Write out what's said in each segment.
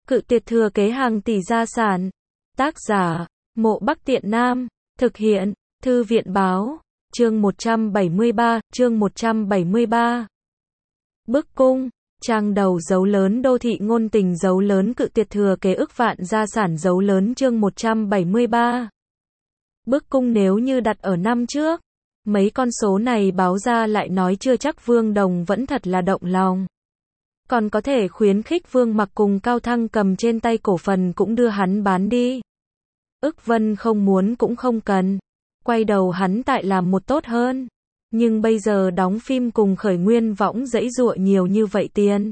Cự tuyệt thừa kế hàng tỷ gia sản. Tác giả, Mộ Bắc Tiện Nam. Thực hiện, Thư viện báo. Chương 173. Bức cung. Trang đầu dấu lớn đô thị ngôn tình dấu lớn cự tuyệt thừa kế ức vạn gia sản dấu lớn chương 173. Bức cung nếu như đặt ở năm trước, mấy con số này báo ra lại nói chưa chắc Vương Đồng vẫn thật là động lòng. Còn có thể khuyến khích Vương Mặc cùng Cao Thăng cầm trên tay cổ phần cũng đưa hắn bán đi. Ức Vân không muốn cũng không cần. Quay đầu hắn tại làm một tốt hơn. Nhưng bây giờ đóng phim cùng Khởi Nguyên Võng giãy giụa nhiều như vậy tiền.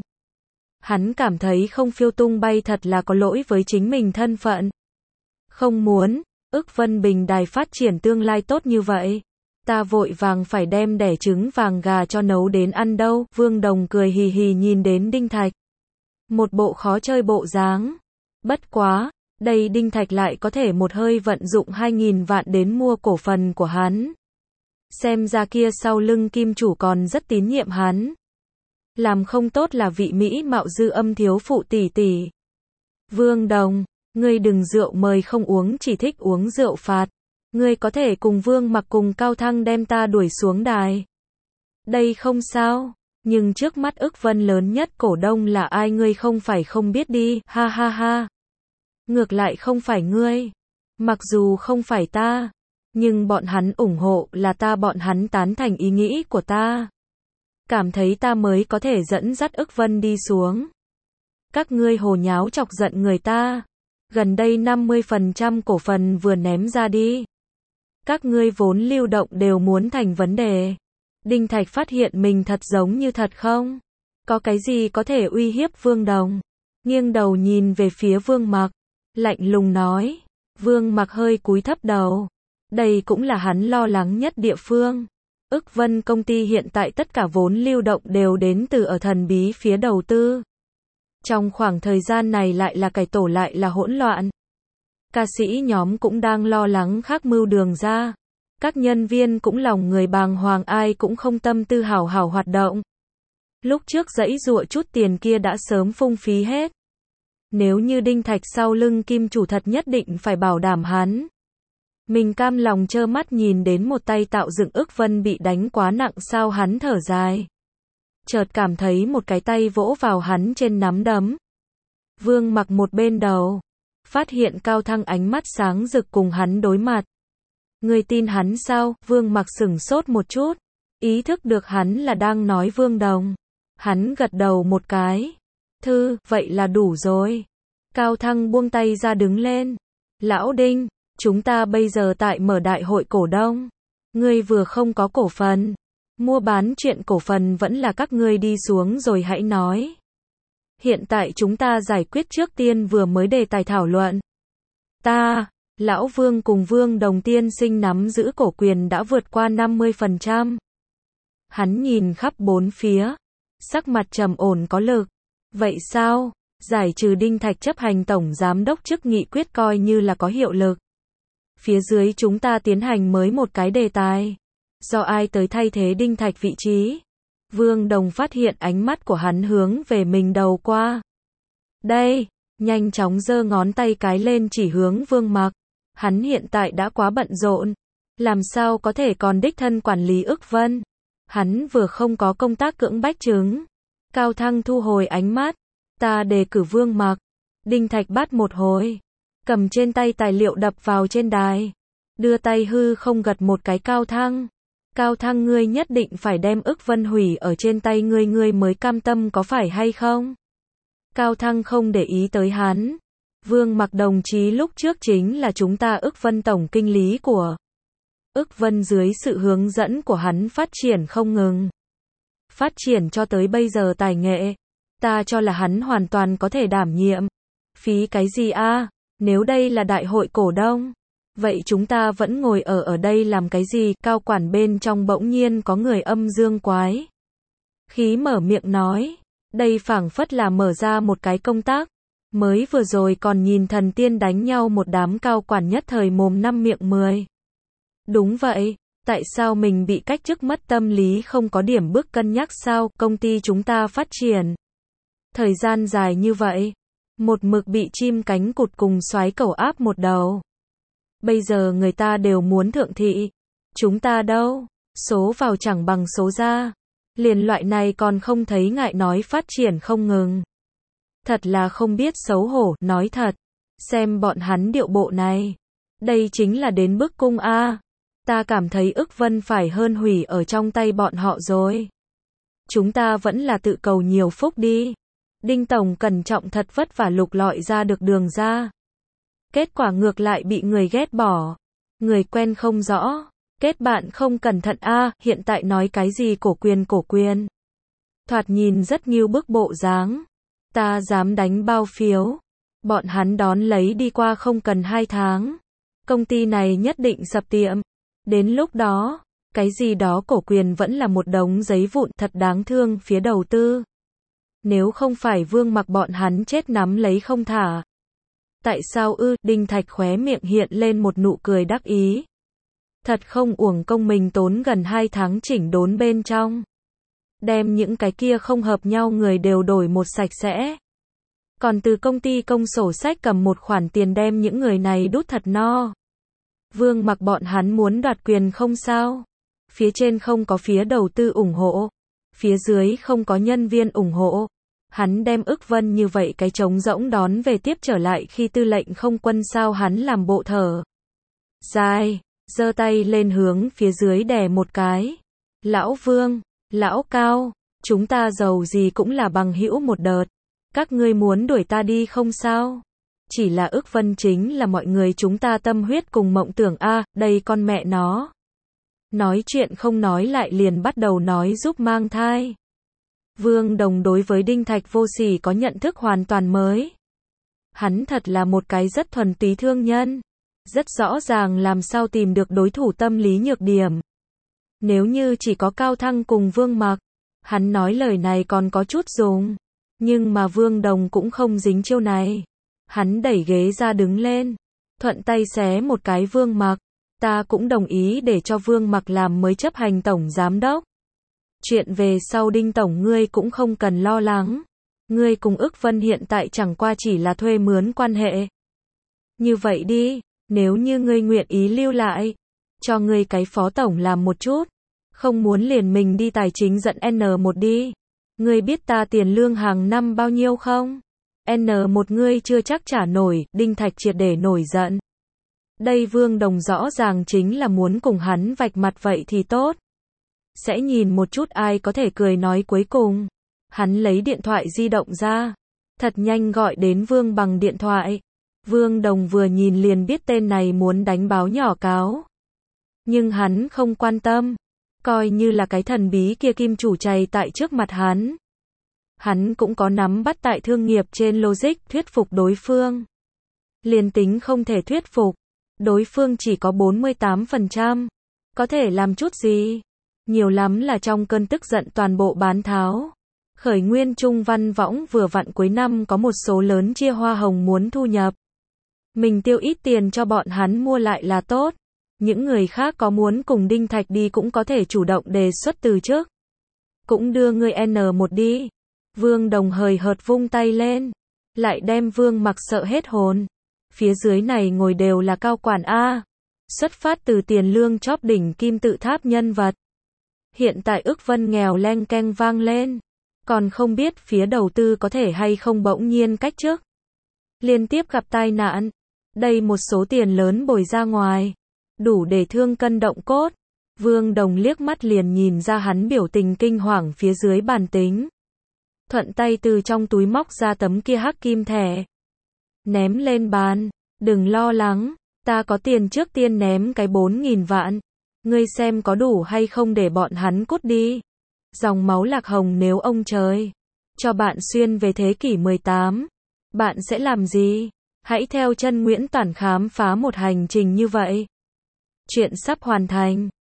Hắn cảm thấy không phiêu tung bay thật là có lỗi với chính mình thân phận. Không muốn, Ức Vân Bình Đài phát triển tương lai tốt như vậy. Ta vội vàng phải đem đẻ trứng vàng gà cho nấu đến ăn đâu. Vương Đồng cười hì hì nhìn đến Đinh Thạch. Một bộ khó chơi bộ dáng. Bất quá, đây Đinh Thạch lại có thể một hơi vận dụng 2.000 vạn đến mua cổ phần của hắn. Xem ra kia sau lưng kim chủ còn rất tín nhiệm hắn. Làm không tốt là vị Mỹ mạo dư âm thiếu phụ tỷ tỷ. Vương Đồng, ngươi đừng rượu mời không uống chỉ thích uống rượu phạt. Ngươi có thể cùng Vương Mặc cùng Cao Thăng đem ta đuổi xuống đài. Đây không sao, nhưng trước mắt Ức Vân lớn nhất cổ đông là ai ngươi không phải không biết đi, ha ha ha. Ngược lại không phải ngươi. Mặc dù không phải ta, nhưng bọn hắn ủng hộ là ta, bọn hắn tán thành ý nghĩ của ta. Cảm thấy ta mới có thể dẫn dắt Ức Vân đi xuống. Các ngươi hồ nháo chọc giận người ta. Gần đây 50% cổ phần vừa ném ra đi. Các ngươi vốn lưu động đều muốn thành vấn đề. Đinh Thạch phát hiện mình thật giống như thật không? Có cái gì có thể uy hiếp Vương Đồng? Nghiêng đầu nhìn về phía Vương Mặc, lạnh lùng nói. Vương Mặc hơi cúi thấp đầu. Đây cũng là hắn lo lắng nhất địa phương. Ức Vân công ty hiện tại tất cả vốn lưu động đều đến từ ở thần bí phía đầu tư. Trong khoảng thời gian này lại là cải tổ lại là hỗn loạn. Ca sĩ nhóm cũng đang lo lắng khác mưu đường ra. Các nhân viên cũng lòng người bàng hoàng, ai cũng không tâm tư hảo hảo hoạt động. Lúc trước giãy giụa chút tiền kia đã sớm phung phí hết. Nếu như Đinh Thạch sau lưng kim chủ thật nhất định phải bảo đảm hắn. Mình cam lòng trơ mắt nhìn đến một tay tạo dựng Ức Vân bị đánh quá nặng sao, hắn thở dài. Chợt cảm thấy một cái tay vỗ vào hắn trên nắm đấm. Vương Mặc một bên đầu. Phát hiện Cao Thăng ánh mắt sáng rực cùng hắn đối mặt. Ngươi tin hắn sao? Vương Mặc sửng sốt một chút. Ý thức được hắn là đang nói Vương Đồng. Hắn gật đầu một cái. Vậy là đủ rồi. Cao Thăng buông tay ra đứng lên. Lão Đinh, chúng ta bây giờ tại mở đại hội cổ đông. Ngươi vừa không có cổ phần. Mua bán chuyện cổ phần vẫn là các ngươi đi xuống rồi hãy nói. Hiện tại chúng ta giải quyết trước tiên vừa mới đề tài thảo luận. Lão Vương cùng Vương Đồng tiên sinh nắm giữ cổ quyền đã vượt qua 50%. Hắn nhìn khắp bốn phía. Sắc mặt trầm ổn có lực. Vậy sao? Giải trừ Đinh Thạch chấp hành tổng giám đốc chức nghị quyết coi như là có hiệu lực. Phía dưới chúng ta tiến hành mới một cái đề tài. Do ai tới thay thế Đinh Thạch vị trí? Vương Đồng phát hiện ánh mắt của hắn hướng về mình đầu qua. Đây, nhanh chóng giơ ngón tay cái lên chỉ hướng Vương Mặc. Hắn hiện tại đã quá bận rộn. Làm sao có thể còn đích thân quản lý Ức Vân? Hắn vừa không có công tác cưỡng bách chứng. Cao Thăng thu hồi ánh mắt. Ta đề cử Vương Mặc. Đinh Thạch bắt một hồi. Cầm trên tay tài liệu đập vào trên đài. Đưa tay hư không gật một cái. Cao Thăng. Cao Thăng, ngươi nhất định phải đem Ức Vân hủy ở trên tay ngươi mới cam tâm có phải hay không? Cao Thăng không để ý tới hắn. Vương Mặc đồng chí lúc trước chính là chúng ta Ức Vân tổng kinh lý của Ức Vân, dưới sự hướng dẫn của hắn phát triển không ngừng. Phát triển cho tới bây giờ tài nghệ. Ta cho là hắn hoàn toàn có thể đảm nhiệm. Phí cái gì a? Nếu đây là đại hội cổ đông. Vậy chúng ta vẫn ngồi ở đây làm cái gì? Cao quản bên trong bỗng nhiên có người âm dương quái khí mở miệng nói. Đây phảng phất là mở ra một cái công tác. Mới vừa rồi còn nhìn thần tiên đánh nhau một đám cao quản nhất thời mồm năm miệng 10. Đúng vậy, tại sao mình bị cách chức mất tâm lý không có điểm bước cân nhắc sao? Công ty chúng ta phát triển thời gian dài như vậy. Một mực bị chim cánh cụt cùng soái cẩu áp một đầu. Bây giờ người ta đều muốn thượng thị. Chúng ta đâu? Số vào chẳng bằng số ra. Liền loại này còn không thấy ngại nói phát triển không ngừng. Thật là không biết xấu hổ, nói thật. Xem bọn hắn điệu bộ này. Đây chính là đến bức cung a. Ta cảm thấy ức vân phải hơn hủy ở trong tay bọn họ rồi. Chúng ta vẫn là tự cầu nhiều phúc đi. Đinh Tổng cẩn trọng thật vất vả lục lọi ra được đường ra. Kết quả ngược lại bị người ghét bỏ. Người quen không rõ. Kết bạn không cẩn thận a, hiện tại nói cái gì cổ quyền. Thoạt nhìn rất nghiêu bức bộ dáng. Ta dám đánh bao phiếu. Bọn hắn đón lấy đi qua không cần 2 tháng. Công ty này nhất định sập tiệm. Đến lúc đó, cái gì đó cổ quyền vẫn là một đống giấy vụn thật đáng thương phía đầu tư. Nếu không phải Vương Mặc bọn hắn chết nắm lấy không thả. Tại sao ư? Đinh Thạch khóe miệng hiện lên một nụ cười đắc ý. Thật không uổng công mình tốn gần 2 tháng chỉnh đốn bên trong. Đem những cái kia không hợp nhau người đều đổi một sạch sẽ. Còn từ công ty công sổ sách cầm một khoản tiền đem những người này đút thật no. Vương Mặc bọn hắn muốn đoạt quyền không sao. Phía trên không có phía đầu tư ủng hộ. Phía dưới không có nhân viên ủng hộ. Hắn đem ức vân như vậy cái trống rỗng đón về tiếp trở lại khi tư lệnh không quân sao hắn làm bộ thở. Dài, giơ tay lên hướng phía dưới đè một cái. Lão Vương, lão Cao, chúng ta giàu gì cũng là bằng hữu một đợt. Các ngươi muốn đuổi ta đi không sao? Chỉ là ức vân chính là mọi người chúng ta tâm huyết cùng mộng tưởng a, đây con mẹ nó. Nói chuyện không nói lại liền bắt đầu nói giúp mang thai. Vương Đồng đối với Đinh Thạch vô sỉ có nhận thức hoàn toàn mới. Hắn thật là một cái rất thuần túy thương nhân. Rất rõ ràng làm sao tìm được đối thủ tâm lý nhược điểm. Nếu như chỉ có Cao Thăng cùng Vương Mặc, hắn nói lời này còn có chút dùng. Nhưng mà Vương Đồng cũng không dính chiêu này. Hắn đẩy ghế ra đứng lên. Thuận tay xé một cái Vương Mặc. Ta cũng đồng ý để cho Vương Mặc làm mới chấp hành tổng giám đốc. Chuyện về sau Đinh Tổng ngươi cũng không cần lo lắng. Ngươi cùng ức vân hiện tại chẳng qua chỉ là thuê mướn quan hệ. Như vậy đi, nếu như ngươi nguyện ý lưu lại, cho ngươi cái phó tổng làm một chút. Không muốn liền mình đi tài chính dẫn N1 đi. Ngươi biết ta tiền lương hàng năm bao nhiêu không? N1 ngươi chưa chắc trả nổi, Đinh Thạch triệt để nổi giận. Đây Vương Đồng rõ ràng chính là muốn cùng hắn vạch mặt vậy thì tốt. Sẽ nhìn một chút ai có thể cười nói cuối cùng. Hắn lấy điện thoại di động ra. Thật nhanh gọi đến Vương bằng điện thoại. Vương Đồng vừa nhìn liền biết tên này muốn đánh báo nhỏ cáo. Nhưng hắn không quan tâm. Coi như là cái thần bí kia kim chủ chày tại trước mặt hắn. Hắn cũng có nắm bắt tại thương nghiệp trên logic thuyết phục đối phương. Liền tính không thể thuyết phục. Đối phương chỉ có 48%. Có thể làm chút gì? Nhiều lắm là trong cơn tức giận toàn bộ bán tháo. Khởi nguyên Trung Văn Võng vừa vặn cuối năm có một số lớn chia hoa hồng muốn thu nhập. Mình tiêu ít tiền cho bọn hắn mua lại là tốt. Những người khác có muốn cùng Đinh Thạch đi cũng có thể chủ động đề xuất từ trước. Cũng đưa người N1 đi. Vương Đồng hời hợt vung tay lên. Lại đem Vương Mặc sợ hết hồn. Phía dưới này ngồi đều là cao quản A. Xuất phát từ tiền lương chóp đỉnh kim tự tháp nhân vật. Hiện tại ức vân nghèo leng keng vang lên. Còn không biết phía đầu tư có thể hay không bỗng nhiên cách chức. Liên tiếp gặp tai nạn. Đây một số tiền lớn bồi ra ngoài. Đủ để thương cân động cốt. Vương Đồng liếc mắt liền nhìn ra hắn biểu tình kinh hoàng phía dưới bàn tính. Thuận tay từ trong túi móc ra tấm kia hắc kim thẻ. Ném lên bàn. Đừng lo lắng. Ta có tiền trước tiên ném cái 4.000 vạn. Ngươi xem có đủ hay không để bọn hắn cút đi. Dòng máu lạc hồng nếu ông trời cho bạn xuyên về thế kỷ 18. Bạn sẽ làm gì? Hãy theo chân Nguyễn Toản khám phá một hành trình như vậy. Chuyện sắp hoàn thành.